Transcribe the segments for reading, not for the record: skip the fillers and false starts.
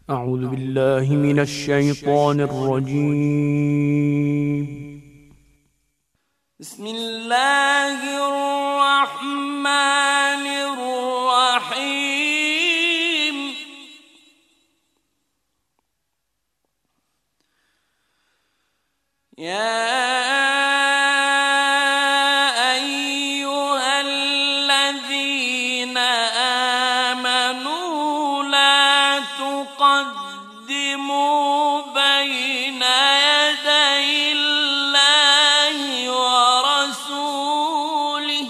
أعوذ بالله من الشيطان الرجيم. بسم الله الرحمن الرحيم. يا أيها الذين آمنوا لا تقدموا بين يدي الله ورسوله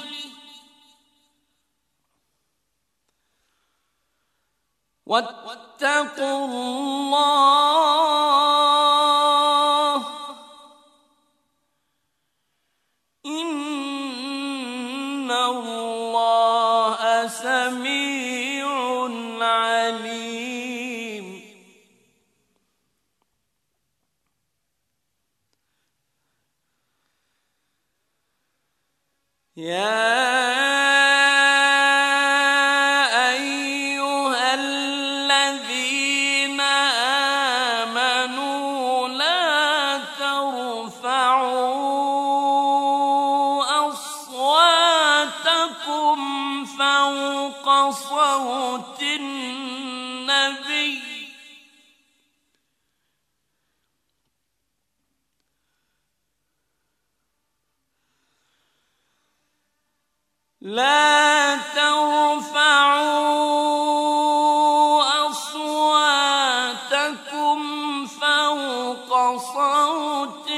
واتقوا الله إن الله سميع عليم. يا أيها الذين آمنوا لا ترفعوا أصواتكم فوق صوت النبي لا ترفعوا أصواتكم فوق صوت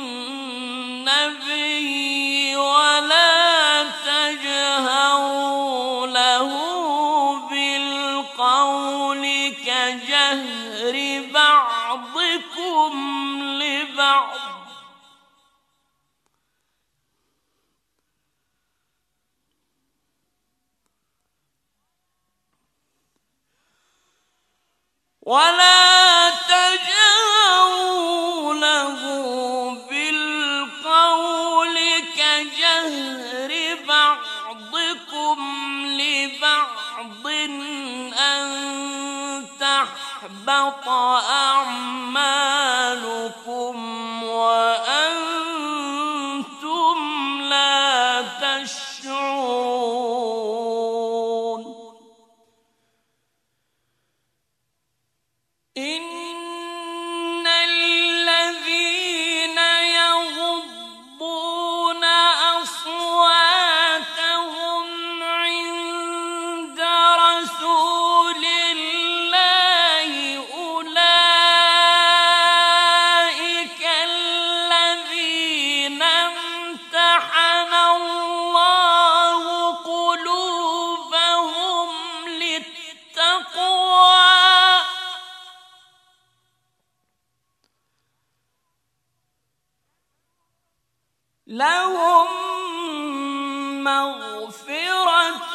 النبي ولا تجهروا له بالقول كجهر بعضكم لبعض ولا تجهروا له بالقول كجهر بعضكم لبعض أن تحبط أعمالكم وأنتم لا تشعرون. إن الذين يغضون أصواتهم عند رسول الله أولئك الذين امتحن الله قلوبهم للتقوى لهم مغفرة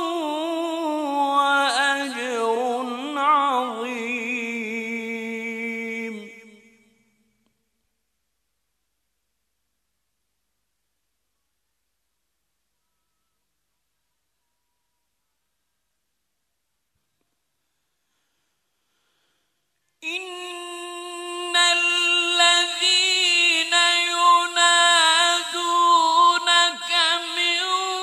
وأجر عظيم. إن الذين ينادونك من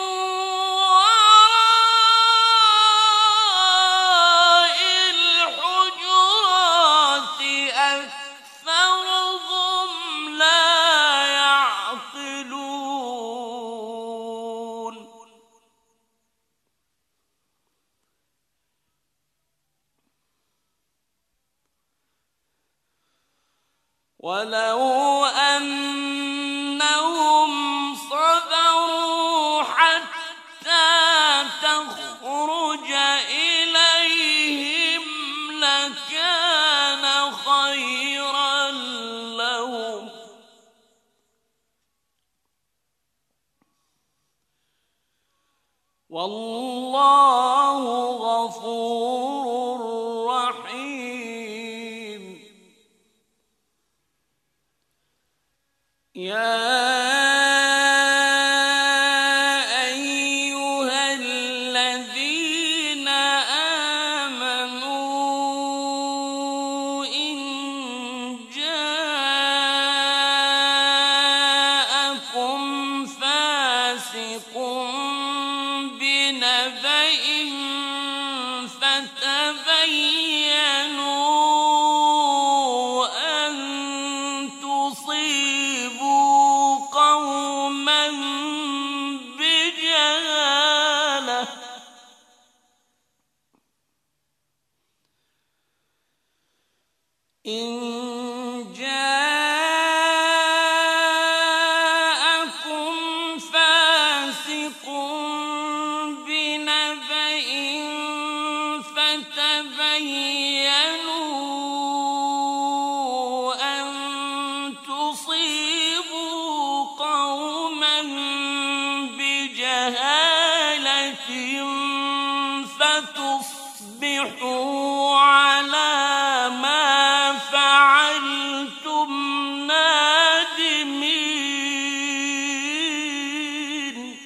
وراء الحجرات أكثرهم لا يعقلون. ولو أنهم صبروا حتى تخرج إليهم لكان خيرا لهم والله غفور رحيم. يا أيها الذين آمنوا إن جاءكم فاسق بنبأ فتبينوا أن تصيبوا قوما بجهالة فتصبحوا على ما فعلتم نادمين.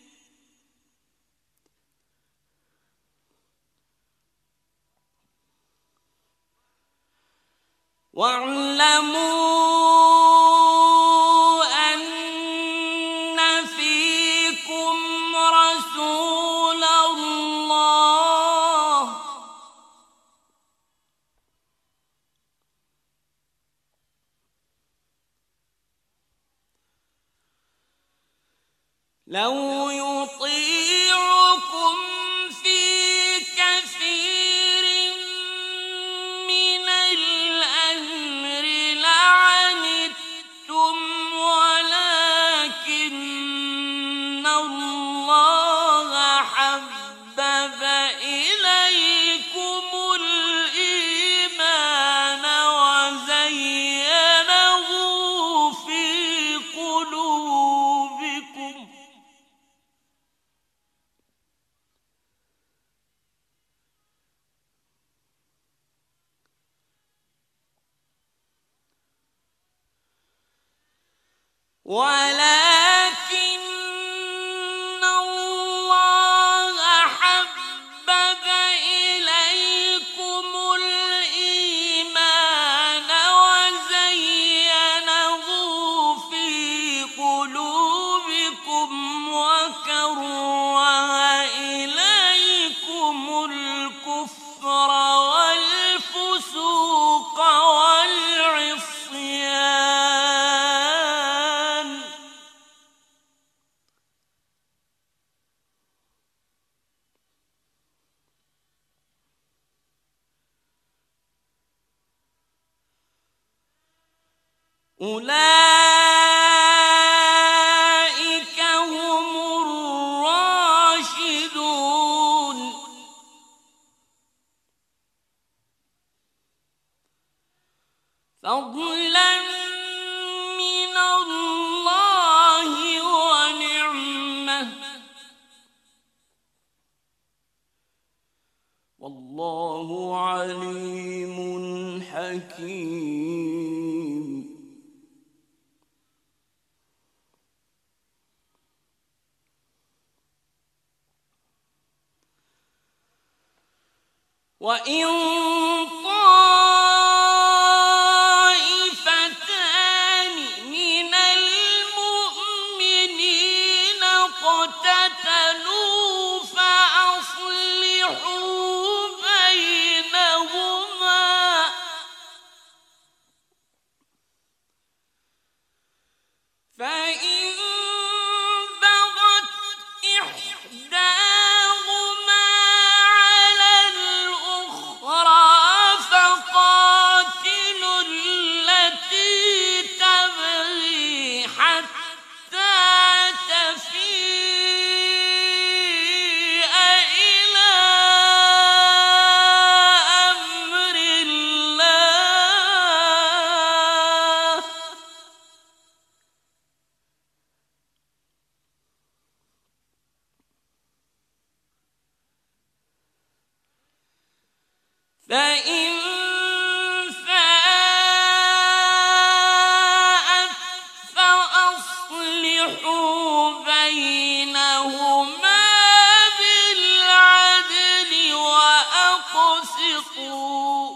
واعلموا أن فيكم رسول الله لو يطيعكم في كثير من الأمر لعنتم ولكن الله حبب إليكم الإيمان وزينه في قلوبكم ولكن الله حبب إليكم الإيمان وزينه في قلوبكم وكره إليكم الكفر والفسوق والعصيان أولئك هم الراشدون فضلا من الله ونعمة والله عليم حكيم. وإن طائفتان من المؤمنين اقتتلوا فأصلحوا بينهما فإن بغت إحداهما على الأخرى فقاتلوا التي تبغي حتى تفيء إلى أمر الله فإن فاءت فأصلحوا بينهما بالعدل وأقسطوا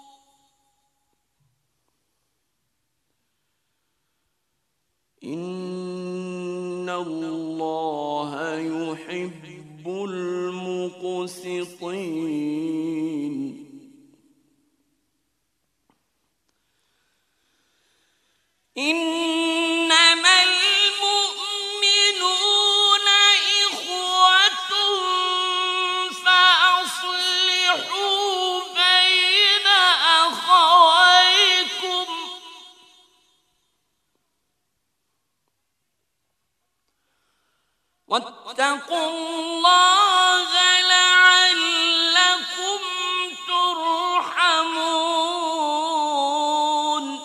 إن الله يحب المقسطين. إنما المؤمنون إخوة فأصلحوا بين أخويكم واتقوا الله لعلكم ترحمون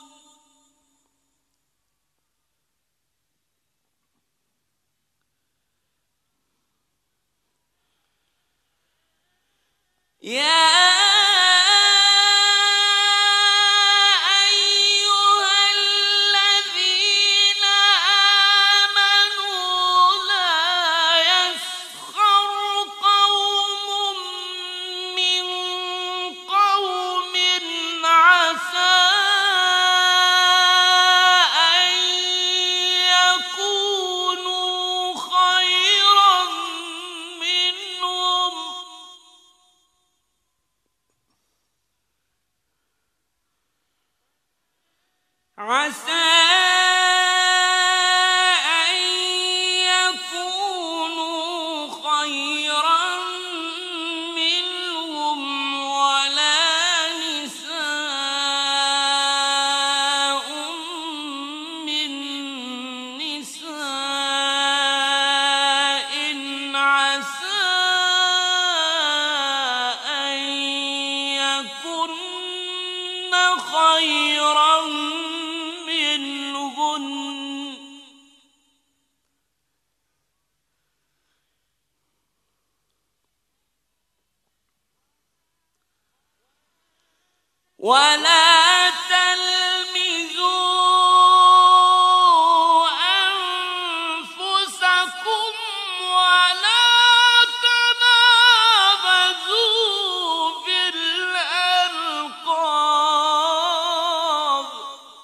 يا عسى أن يكونوا خيرا منهم ولا نساء من نساء عسى أن يكن خيرا ولا تلمزوا أنفسكم ولا تنابزوا بالألقاب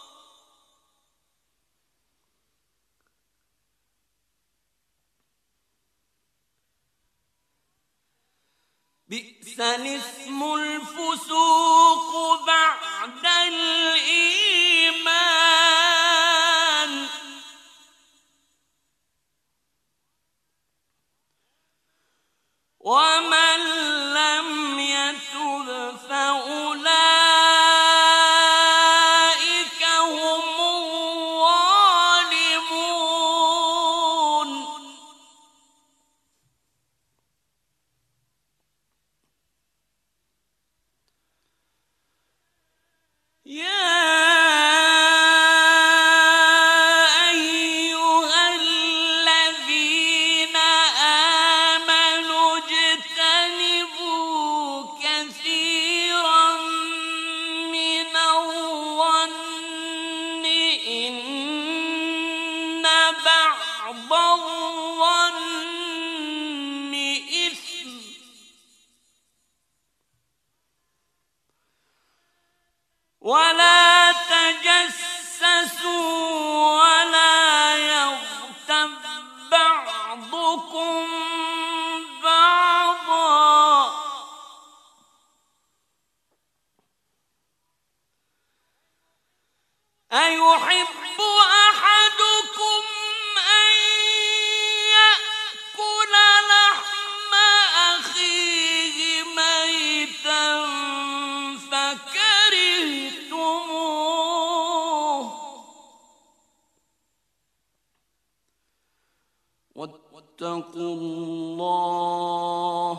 بئس الاسم الفسوق بعد الإيمان ومن لم يتب فأولئك هم الظالمون يا أيها الذين آمنوا اجتنبوا كثيرا من الظن إن بعض الظن إثم ولا تجسسوا ولا يغتب بعضكم بعضا أيحب أحدكم أن يأكل لحم أخيه ميتا فكرهتموه واتقوا الله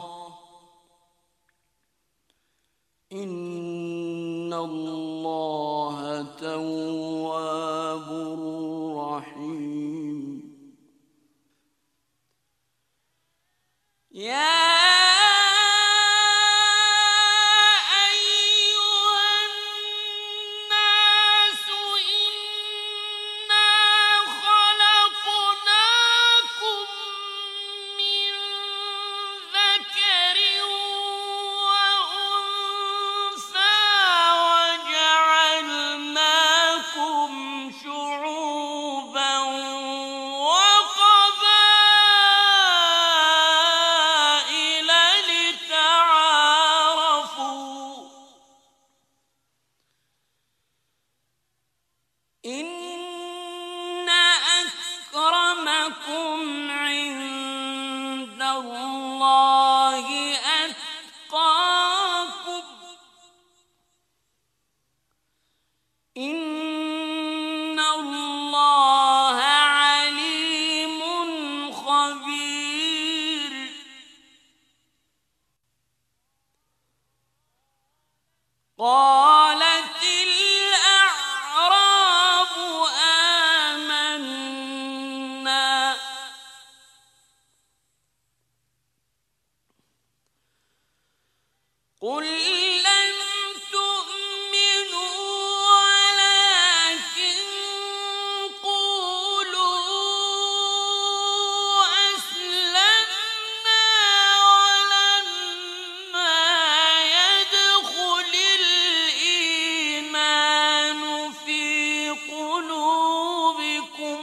إن الله تواب رحيم يا إن أكرمكم عند الله أتقاكم إن الله عليم خبير قالت الأعراب آمنا قل لم تؤمنوا ولكن قولوا أسلمنا ولما يدخل الإيمان في قلوبكم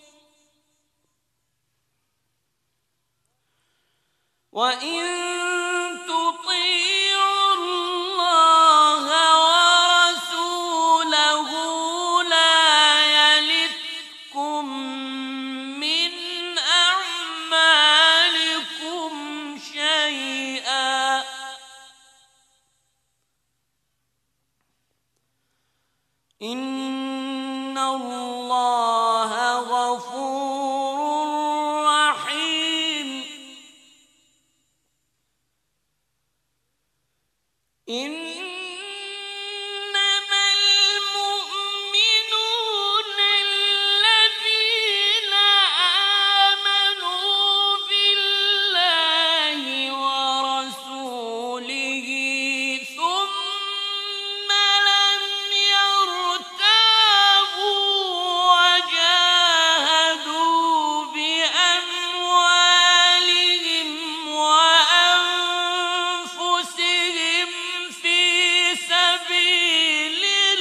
وإن تطيعوا الله ورسوله لا يلتكم من أعمالكم شيئا إن الله غفور رحيم إنما المؤمنون الذين آمنوا بالله ورسوله ثم لم يرتابوا وجاهدوا بأموالهم وأنفسهم في سبيل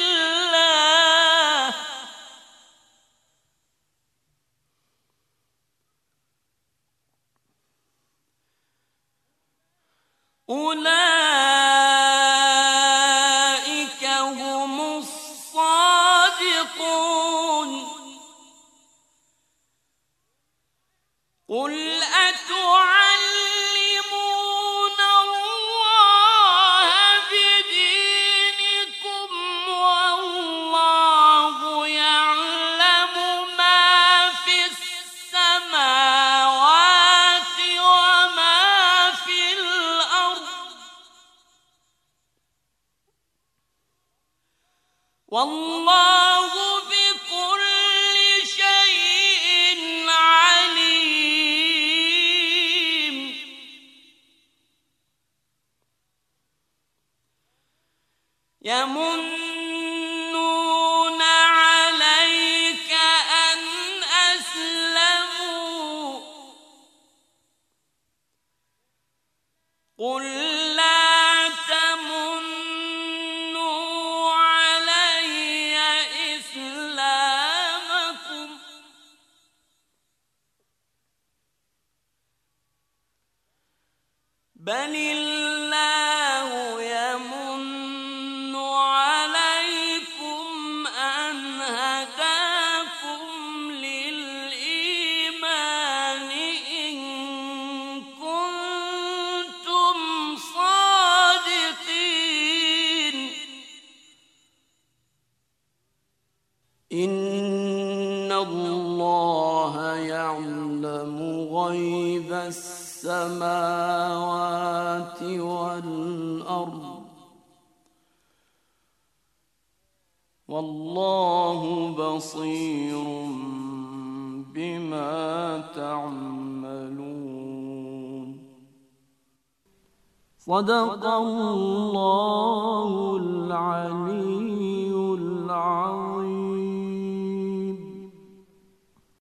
الله أولئك هم الصادقون قل أتعلمون الله بدينكم والله يعلم ما في السماوات وما في الأرض والله بكل شيء عليم يمنون عليك أن أسلموا قل لا تمنوا علي إسلامكم بل الله يمن عليكم أن هداكم للإيمان إن كنتم صادقين إن الله يعلم غيب السماوات والأرض والله بصير بما تعملون صدق الله العلي العظيم